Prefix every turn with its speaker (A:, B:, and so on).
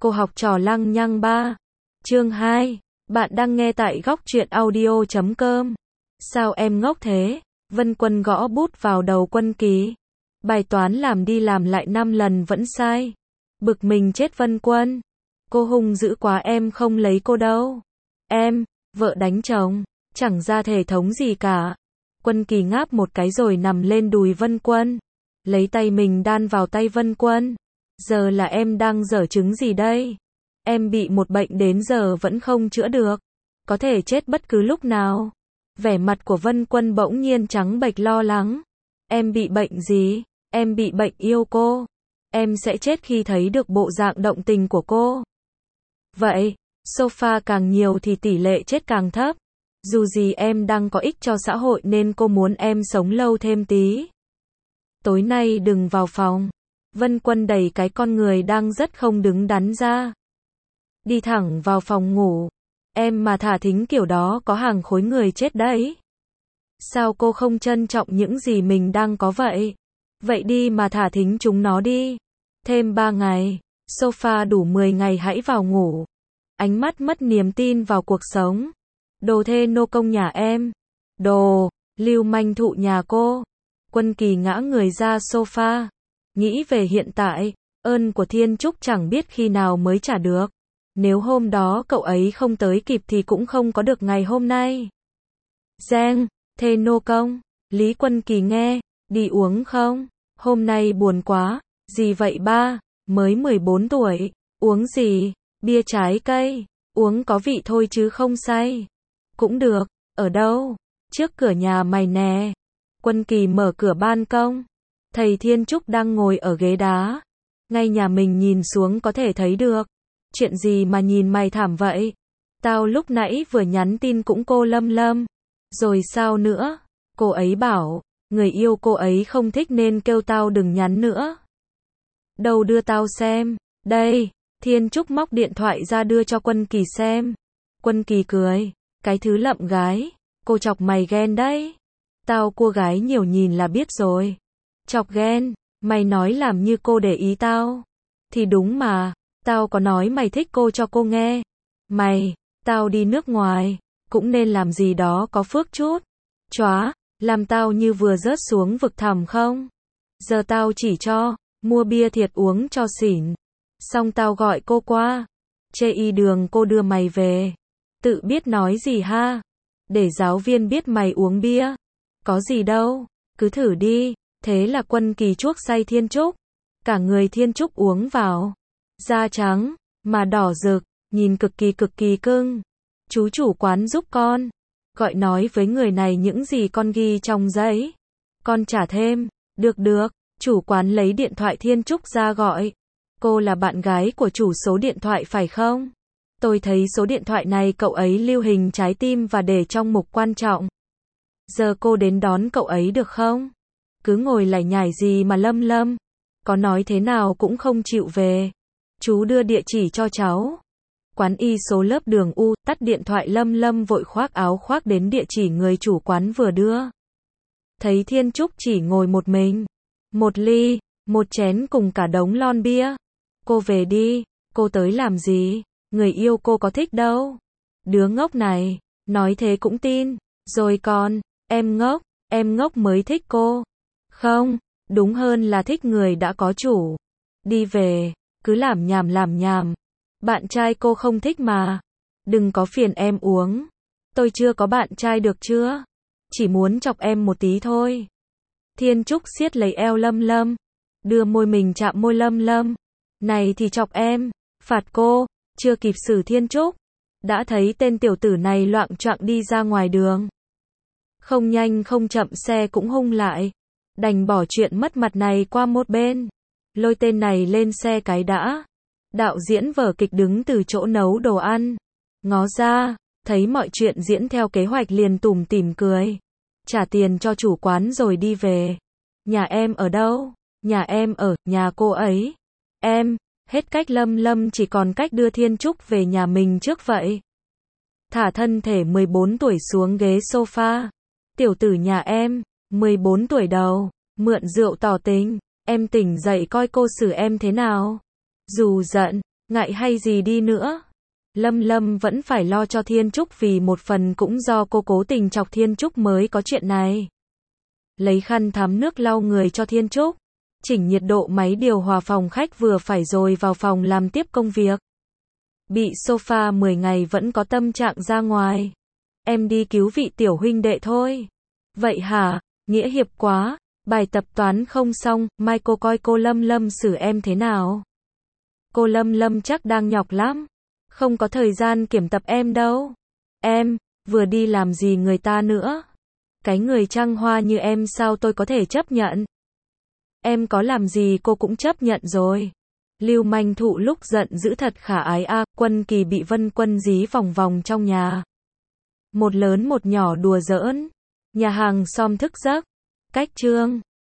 A: Cô học trò lăng nhăng 3. Chương 2. Bạn đang nghe tại góc truyện audio.com. Sao em ngốc thế? Vân Quân gõ bút vào đầu Quân Kỳ. Bài toán làm đi làm lại 5 lần vẫn sai. Bực mình chết Vân Quân. Cô hung dữ quá, em không lấy cô đâu. Em, vợ đánh chồng, chẳng ra thể thống gì cả. Quân Kỳ ngáp một cái rồi nằm lên đùi Vân Quân. Lấy tay mình đan vào tay Vân Quân. Giờ là em đang dở trứng gì đây? Em bị một bệnh đến giờ vẫn không chữa được. Có thể chết bất cứ lúc nào. Vẻ mặt của Vân Quân bỗng nhiên trắng bệch lo lắng. Em bị bệnh gì? Em bị bệnh yêu cô. Em sẽ chết khi thấy được bộ dạng động tình của cô. Vậy, sofa càng nhiều thì tỷ lệ chết càng thấp. Dù gì em đang có ích cho xã hội nên cô muốn em sống lâu thêm tí. Tối nay đừng vào phòng. Vân Quân đẩy cái con người đang rất không đứng đắn ra. Đi thẳng vào phòng ngủ. Em mà thả thính kiểu đó có hàng khối người chết đấy. Sao cô không trân trọng những gì mình đang có vậy? Vậy đi mà thả thính chúng nó đi. Thêm 3 ngày. Sofa đủ 10 ngày hãy vào ngủ. Ánh mắt mất niềm tin vào cuộc sống. Đồ thê nô công nhà em. Đồ, lưu manh thụ nhà cô. Quân Kỳ ngã người ra sofa. Nghĩ về hiện tại, ơn của Thiên Trúc chẳng biết khi nào mới trả được. Nếu hôm đó cậu ấy không tới kịp thì cũng không có được ngày hôm nay. Giang, thê nô công, Lý Quân Kỳ nghe, đi uống không? Hôm nay buồn quá, gì vậy ba, mới 14 tuổi, uống gì? Bia trái cây, uống có vị thôi chứ không say. Cũng được, ở đâu? Trước cửa nhà mày nè. Quân Kỳ mở cửa ban công. Thầy Thiên Trúc đang ngồi ở ghế đá. Ngay nhà mình nhìn xuống có thể thấy được. Chuyện gì mà nhìn mày thảm vậy? Tao lúc nãy vừa nhắn tin cũng cô Lâm Lâm. Rồi sao nữa? Cô ấy bảo, người yêu cô ấy không thích nên kêu tao đừng nhắn nữa. Đâu đưa tao xem. Đây, Thiên Trúc móc điện thoại ra đưa cho Quân Kỳ xem. Quân Kỳ cười, cái thứ lậm gái, cô chọc mày ghen đấy. Tao cua gái nhiều nhìn là biết rồi. Chọc ghen, mày nói làm như cô để ý tao. Thì đúng mà, tao có nói mày thích cô cho cô nghe. Mày, tao đi nước ngoài, cũng nên làm gì đó có phước chút. Chóa, làm tao như vừa rớt xuống vực thẳm không? Giờ tao chỉ cho, mua bia thiệt uống cho xỉn. Xong tao gọi cô qua. Chê y đường cô đưa mày về. Tự biết nói gì ha? Để giáo viên biết mày uống bia. Có gì đâu, cứ thử đi. Thế là Quân Kỳ chuốc say Thiên Trúc. Cả người Thiên Trúc uống vào. Da trắng, mà đỏ rực, nhìn cực kỳ cưng. Chú chủ quán giúp con. Gọi nói với người này những gì con ghi trong giấy. Con trả thêm. Được, chủ quán lấy điện thoại Thiên Trúc ra gọi. Cô là bạn gái của chủ số điện thoại phải không? Tôi thấy số điện thoại này cậu ấy lưu hình trái tim và để trong mục quan trọng. Giờ cô đến đón cậu ấy được không? Cứ ngồi lải nhải gì mà Lâm Lâm. Có nói thế nào cũng không chịu về. Chú đưa địa chỉ cho cháu. Quán y số lớp đường U, tắt điện thoại Lâm Lâm vội khoác áo khoác đến địa chỉ người chủ quán vừa đưa. Thấy Thiên Trúc chỉ ngồi một mình. Một ly, một chén cùng cả đống lon bia. Cô về đi, cô tới làm gì? Người yêu cô có thích đâu. Đứa ngốc này, nói thế cũng tin. Rồi còn, em ngốc mới thích cô. Không, đúng hơn là thích người đã có chủ. Đi về, cứ làm nhảm. Bạn trai cô không thích mà. Đừng có phiền em uống. Tôi chưa có bạn trai được chưa? Chỉ muốn chọc em một tí thôi. Thiên Trúc siết lấy eo Lâm Lâm. Đưa môi mình chạm môi Lâm Lâm. Này thì chọc em. Phạt cô. Chưa kịp xử Thiên Trúc. Đã thấy tên tiểu tử này loạng choạng đi ra ngoài đường. Không nhanh không chậm xe cũng hung lại. Đành bỏ chuyện mất mặt này qua một bên. Lôi tên này lên xe cái đã. Đạo diễn vở kịch đứng từ chỗ nấu đồ ăn. Ngó ra, thấy mọi chuyện diễn theo kế hoạch liền tủm tỉm cười. Trả tiền cho chủ quán rồi đi về. Nhà em ở đâu? Nhà em ở nhà cô ấy. Em, hết cách Lâm Lâm chỉ còn cách đưa Thiên Trúc về nhà mình trước vậy. Thả thân thể 14 tuổi xuống ghế sofa. Tiểu tử nhà em, 14 tuổi đầu, mượn rượu tỏ tình. Em tỉnh dậy coi cô xử em thế nào. Dù giận, ngại hay gì đi nữa. Lâm Lâm vẫn phải lo cho Thiên Trúc vì một phần cũng do cô cố tình chọc Thiên Trúc mới có chuyện này. Lấy khăn thấm nước lau người cho Thiên Trúc, chỉnh nhiệt độ máy điều hòa phòng khách vừa phải rồi vào phòng làm tiếp công việc. Bị sofa 10 ngày vẫn có tâm trạng ra ngoài. Em đi cứu vị tiểu huynh đệ thôi. Vậy hả, nghĩa hiệp quá, bài tập toán không xong, mai cô coi cô Lâm Lâm xử em thế nào. Cô Lâm Lâm chắc đang nhọc lắm, không có thời gian kiểm tập em đâu. Em, vừa đi làm gì người ta nữa. Cái người trăng hoa như em sao tôi có thể chấp nhận. Em có làm gì cô cũng chấp nhận rồi. Lưu manh thụ lúc giận dữ thật khả ái a. Quân Kỳ bị Vân Quân dí vòng vòng trong nhà. Một lớn một nhỏ đùa giỡn. Nhà hàng xóm thức giấc. Cách chương